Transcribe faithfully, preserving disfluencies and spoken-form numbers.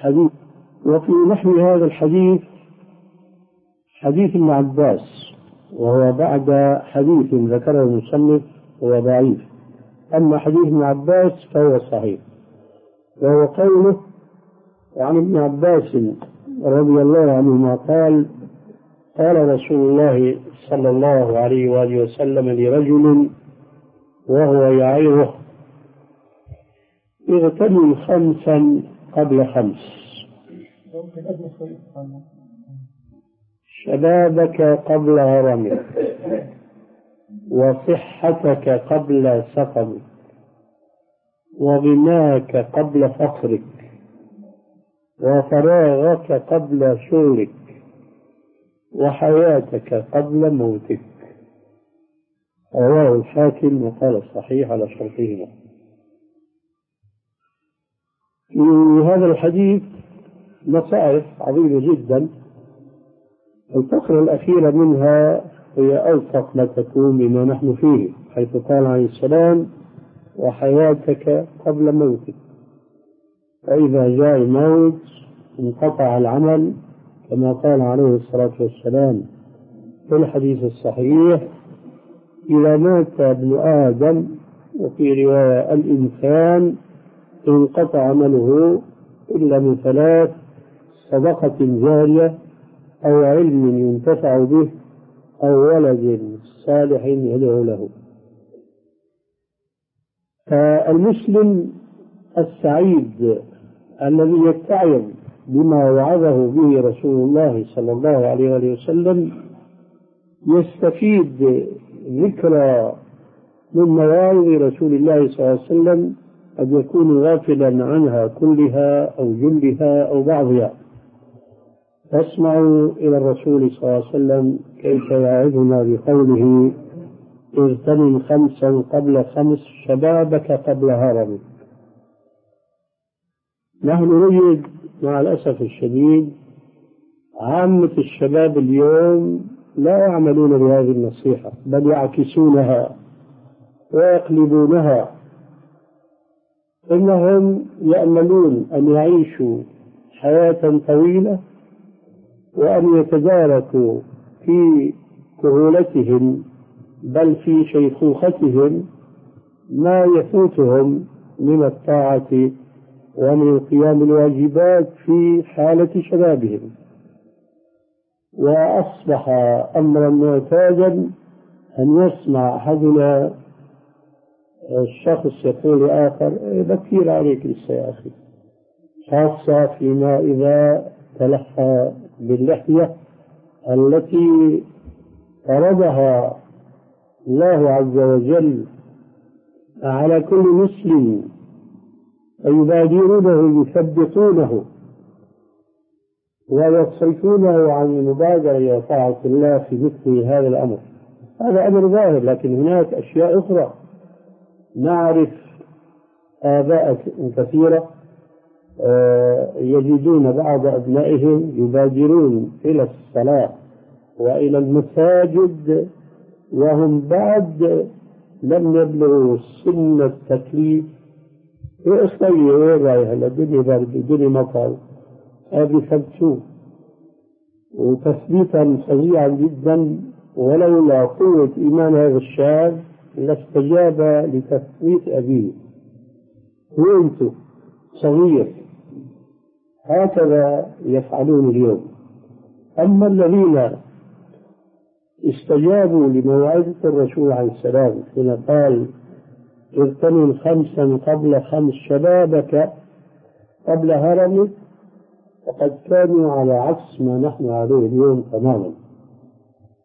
حديث. وفي نحو هذا الحديث حديث ابن عباس، وهو بعد حديث ذكره المصنف هو ضعيف، أما حديث ابن عباس فهو صحيح، وهو قوله عن ابن عباس رضي الله عنهما قال: قال رسول الله صلى الله عليه وآله وسلم لرجل وهو يعظه: اغتنم خمسا قبل خمس، شبابك قبل هرمك، وصحتك قبل سقمك، وغناك قبل فقرك، وفراغك قبل شغلك، وحياتك قبل موتك. رواه الحاكم وقال الصحيح على شرطهما. في هذا الحديث نصائح عظيمة جدا، الفقرة الأخيرة منها هي ألصق ما تكون بما نحن فيه، حيث قال عليه السلام: وحياتك قبل موتك، فإذا جاء الموت انقطع العمل، كما قال عليه الصلاة والسلام في الحديث الصحيح: إذا مات ابن آدم، وفي رواية الإنسان، انقطع عمله إلا من ثلاث: صدقة جارية، أو علم ينتفع به، أو ولد صالح يدعو له. فالمسلم السعيد الذي يتعظ بما وعظه به رسول الله صلى الله عليه وسلم يستفيد ذكرى من مواعظ رسول الله صلى الله عليه وسلم قد يكون غافلا عنها كلها أو جلها أو بعضها. فاسمعوا إلى الرسول صلى الله عليه وسلم كيف يعظنا بقوله: اغتنم خمسا قبل خمس، شبابك قبل هرمك. نحن نجد مع الأسف الشديد عامة الشباب اليوم لا يعملون بهذه النصيحة، بل يعكسونها ويقلبونها. إنهم يأملون أن يعيشوا حياة طويلة، وأن يتداركوا في كهولتهم بل في شيخوختهم ما يفوتهم من الطاعة ومن قيام الواجبات في حالة شبابهم. وأصبح أمرا معتادا أن يسمع أحدنا الشخص يقول لآخر: بكير عليك لسه يا أخي، خاصة فيما إذا تلحى باللحية التي فرضها الله عز وجل على كل مسلم، فيبادرونه يثبطونه ويصرفونه عن المبادرة إلى طاعة الله في مثل هذا الأمر. هذا أمر ظاهر، لكن هناك أشياء أخرى. نعرف آباء كثيرة يجدون بعض أبنائهم يبادرون إلى الصلاة وإلى المساجد وهم بعد لم يبلغوا سن التكليف. يصلي ويرايها الدنيا برد الدنيا مطر، هذه ثبتوه وتثبيتا فظيعا جدا. ولولا قوة إيمان هذا الشاب لاستجاب لتثبيت أبيه وانتو صغير. هكذا يفعلون اليوم. أما الذين استجابوا لموعظة الرسول عليه السلام حين قال: اغتنم خمسا قبل خمس، شبابك قبل هرمك، فقد كانوا على عكس ما نحن عليه اليوم تماما.